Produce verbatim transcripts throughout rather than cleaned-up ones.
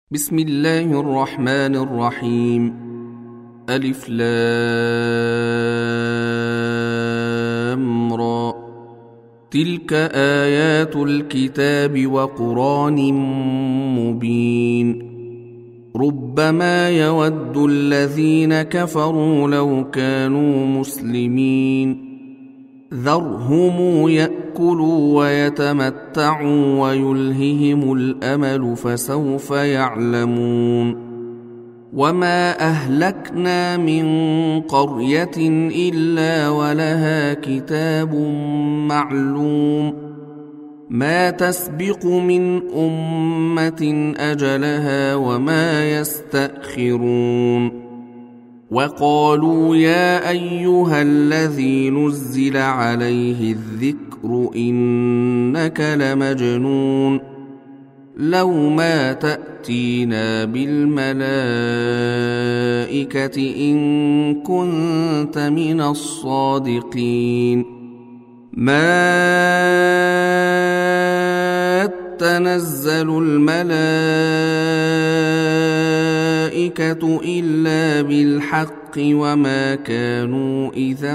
بسم الله الرحمن الرحيم. ألف لام را. تلك آيات الكتاب وقرآن مبين. ربما يود الذين كفروا لو كانوا مسلمين. ذرهم يأكلوا ويتمتعوا ويلههم الأمل فسوف يعلمون. وما أهلكنا من قرية إلا ولها كتاب معلوم. ما تسبق من أمة أجلها وما يستأخرون. وقالوا يا أيها الذي نزل عليه الذكر إنك لمجنون. لو ما تأتينا بالملائكة إن كنت من الصادقين. ما تنزل الملائكة إلا بالحق وما كانوا إذا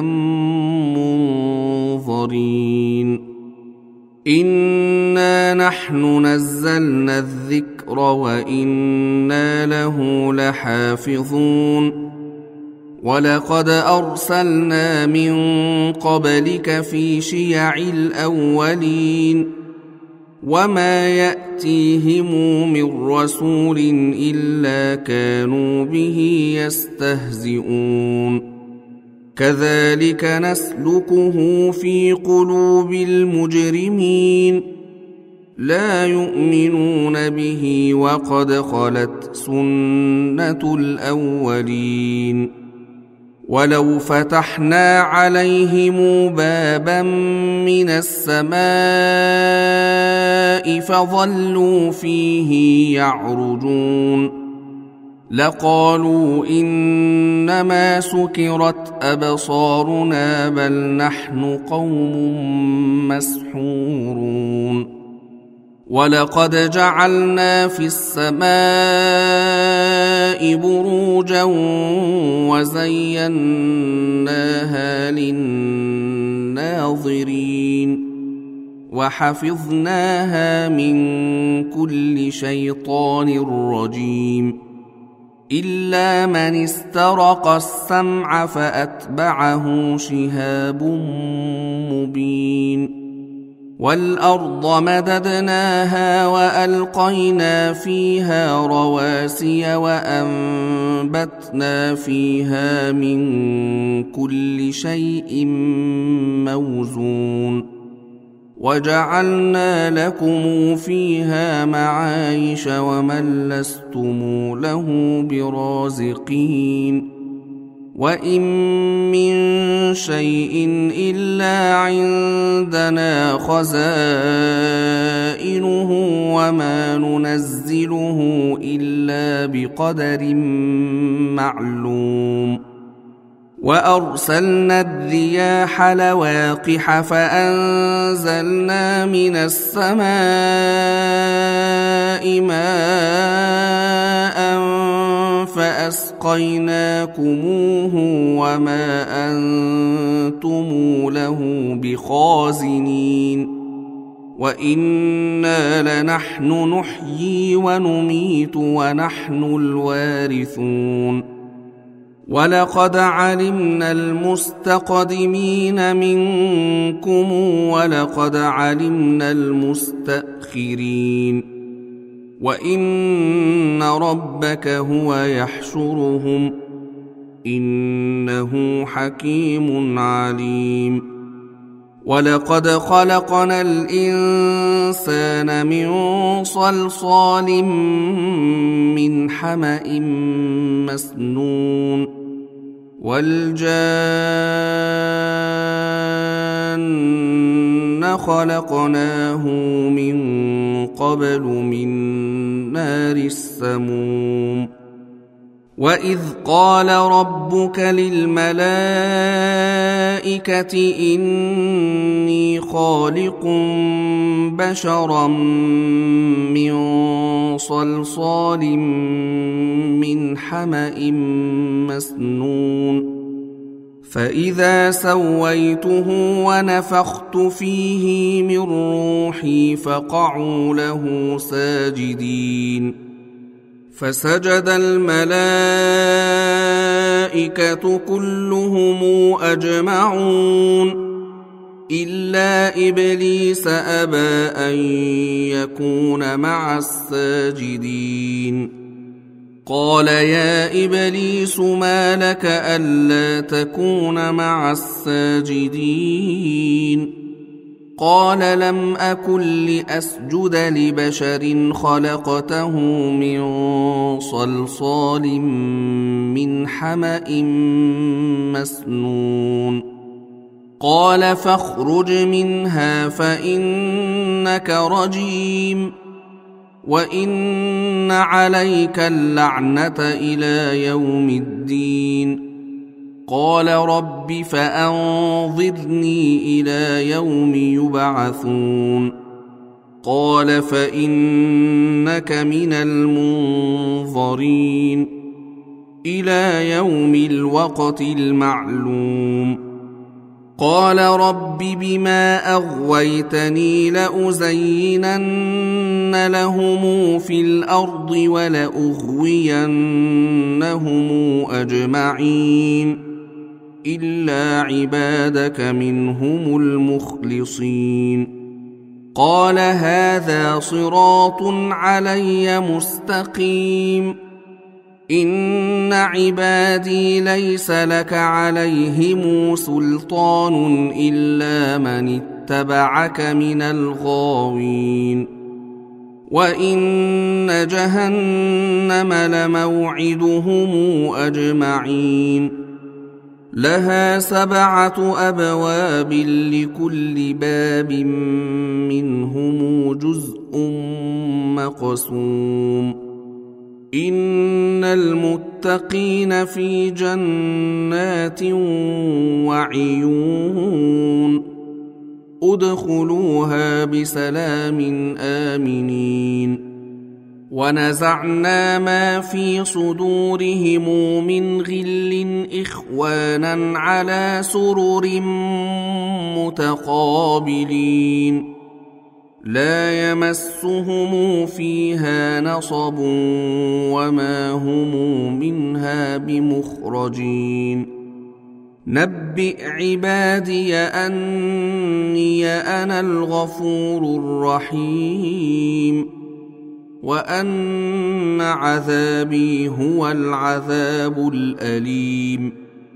منظرين. إنا نحن نزلنا الذكر وإنا له لحافظون. ولقد أرسلنا من قبلك في شيع الأولين. وما يأتيهم من رسول إلا كانوا به يستهزئون. كذلك نسلكه في قلوب المجرمين. لا يؤمنون به وقد خلت سنة الأولين. ولو فتحنا عليهم بابا من السماء فظلوا فيه يعرجون لقالوا إنما سكرت أبصارنا بل نحن قوم مسحورون. ولقد جعلنا في السماء بروجا وزيناها للناظرين وحفظناها من كل شيطان رجيم إلا من استرق السمع فأتبعه شهاب مبين. والأرض مددناها وألقينا فيها رواسي وأنبتنا فيها من كل شيء موزون. وجعلنا لكم فيها معايش ومن لستم له برازقين. وإن من شيء إلا عندنا خزائنه وما ننزله إلا بقدر معلوم. وأرسلنا الرياح لواقح فأنزلنا من السماء ماء فأسقيناكموه وما أنتم له بخازنين. وإنا لنحن نحيي ونميت ونحن الوارثون. ولقد علمنا المستقدمين منكم ولقد علمنا المستأخرين. وإن ربك هو يحشرهم إنه حكيم عليم. ولقد خلقنا الإنسان من صلصال من حمأ مسنون. والجان خلقناه من قبل من نار السموم. وإذ قال ربك للملائكة إني خالق بشرا من صلصال من حمأ مسنون فإذا سويته ونفخت فيه من روحي فقعوا له ساجدين فسجد الملائكة كلهم أجمعون إلا إبليس أبى أن يكون مع الساجدين قال يا إبليس ما لك ألا تكون مع الساجدين قال لم أكن لأسجد لبشر خلقته من صلصال من حمأ مسنون قال فاخرج منها فإنك رجيم وإن عليك اللعنة إلى يوم الدين قال رب فأنظرني إلى يوم يبعثون قال فإنك من المنظرين إلى يوم الوقت المعلوم قال رب بما أغويتني لأزينن لهم في الأرض ولأغوينهم أجمعين إلا عبادك منهم المخلصين قال هذا صراط علي مستقيم إن عبادي ليس لك عليهم سلطان إلا من اتبعك من الغاوين وإن جهنم لموعدهم أجمعين لها سبعة أبواب لكل باب منهم جزء مقسوم إن المتقين في جنات وعيون ادخلوها بسلام آمنين ونزعنا ما في صدورهم من غل إخوانا على سرر متقابلين لا يمسهم فيها نصب وما هم منها بمخرجين نبئ عبادي أني أنا الغفور الرحيم وأن عذابي هو العذاب الأليم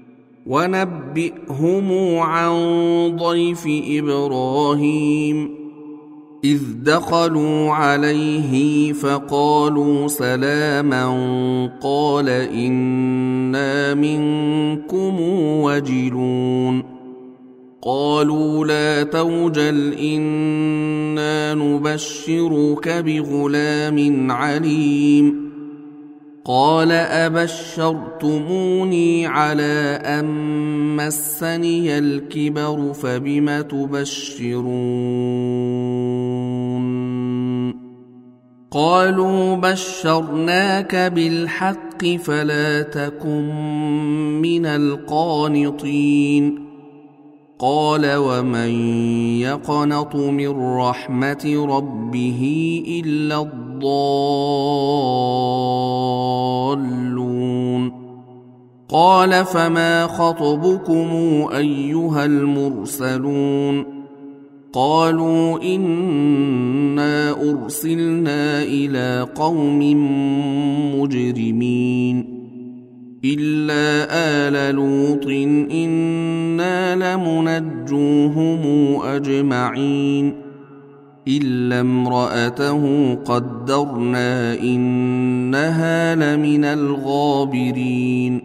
ونبئهم عن ضيف إبراهيم إذ دخلوا عليه فقالوا سلاما قال إنا منكم وجلون قالوا لا توجل إنا نبشرك بغلام عليم قال أبشرتموني على أن مسني الكبر فبم تبشرون قالوا بشرناك بالحق فلا تكن من القانطين قال ومن يقنط من رحمة ربه إلا الضالون قال فما خطبكم أيها المرسلون قالوا إنا أرسلنا إلى قوم مجرمين إلا آل لوط إنا لمنجوهم أجمعين إلا امرأته قدرنا إنها لمن الغابرين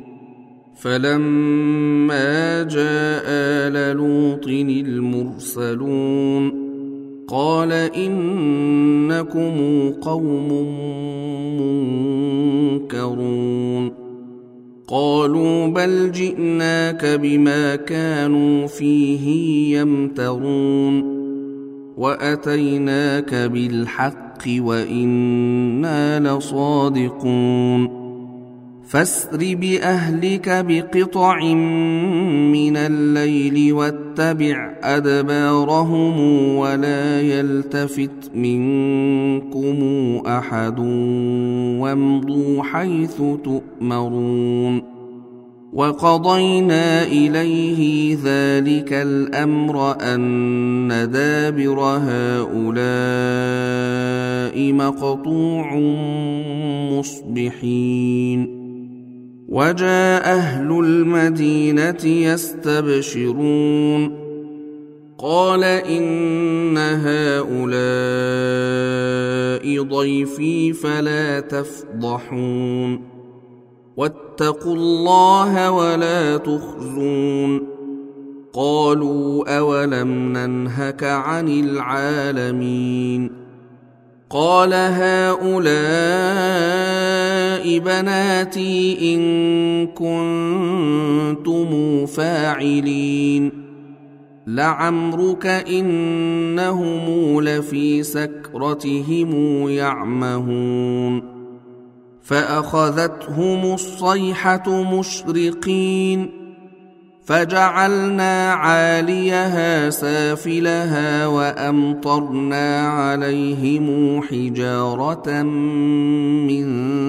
فلما جاء آل لوط المرسلون قال إنكم قوم منكرون قالوا بل جئناك بما كانوا فيه يمترون وأتيناك بالحق وإنا لصادقون فاسر بأهلك بقطع من الليل واتبع أدبارهم ولا يلتفت منكم أحد وامضوا حيث تؤمرون وقضينا إليه ذلك الأمر أن دابر هؤلاء مقطوع مصبحين وجاء أهل المدينة يستبشرون قال إن هؤلاء ضيفي فلا تفضحون واتقوا الله ولا تخزون قالوا أولم ننهك عن العالمين قال هؤلاء بناتي إن كنتم فاعلين لعمرك إنهم لفي سكرتهم يعمهون فأخذتهم الصيحة مشرقين فجعلنا عاليها سافلها وأمطرنا عليهم حجارة من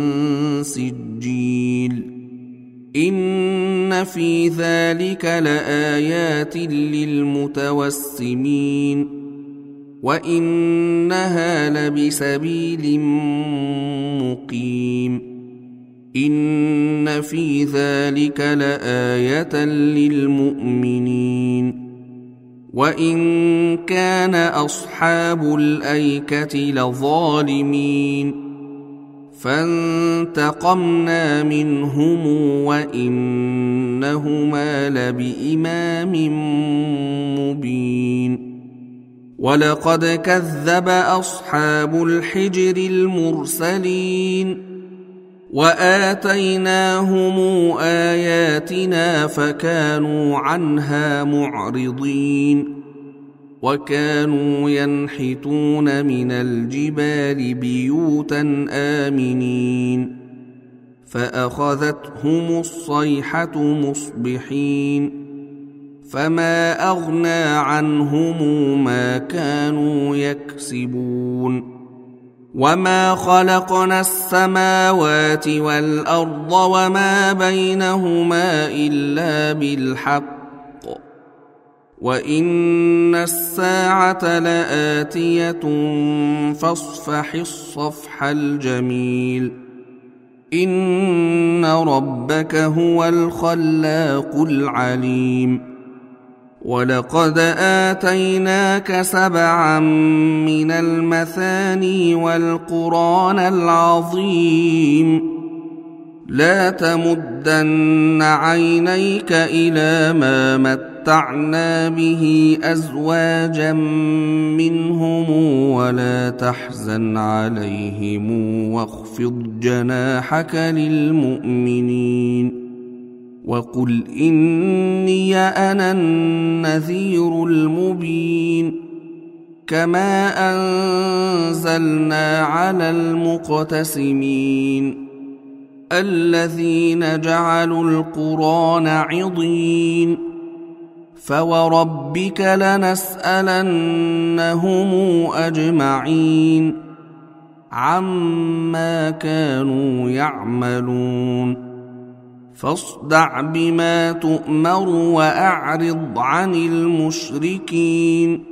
سجيل إن في ذلك لآيات للمتوسمين وإنها لبسبيل مقيم إن في ذلك لآية للمؤمنين وإن كان أصحاب الأيكة لظالمين فانتقمنا منهم وإنهما لبإمام مبين ولقد كذب أصحاب الحجر المرسلين وآتيناهم آياتنا فكانوا عنها معرضين وكانوا ينحتون من الجبال بيوتا آمنين فأخذتهم الصيحة مصبحين فما أغنى عنهم ما كانوا يكسبون وما خلقنا السماوات والأرض وما بينهما إلا بالحق وإن الساعة لآتية فاصفح الصفح الجميل إن ربك هو الخلاق العليم ولقد آتيناك سبعا من المثاني والقرآن العظيم لا تمدن عينيك إلى ما متعنا به أزواجا منهم ولا تحزن عليهم واخفض جناحك للمؤمنين وقل إني أنا النذير المبين كما أنزلنا على المقتسمين الذين جعلوا القرآن عضين فوربك لنسألنهم أجمعين عما كانوا يعملون فاصدع بما تؤمر وأعرض عن المشركين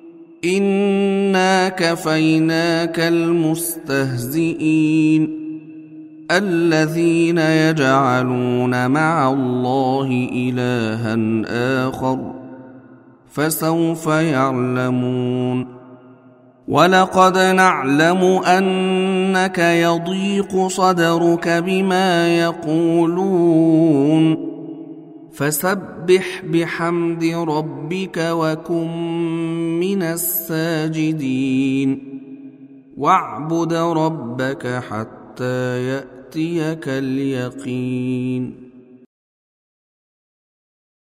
إنا كفيناك المستهزئين الذين يجعلون مع الله إلها آخر فسوف يعلمون ولقد نعلم أنك يضيق صدرك بما يقولون فسبح بحمد ربك وكن من الساجدين واعبد ربك حتى يأتيك اليقين.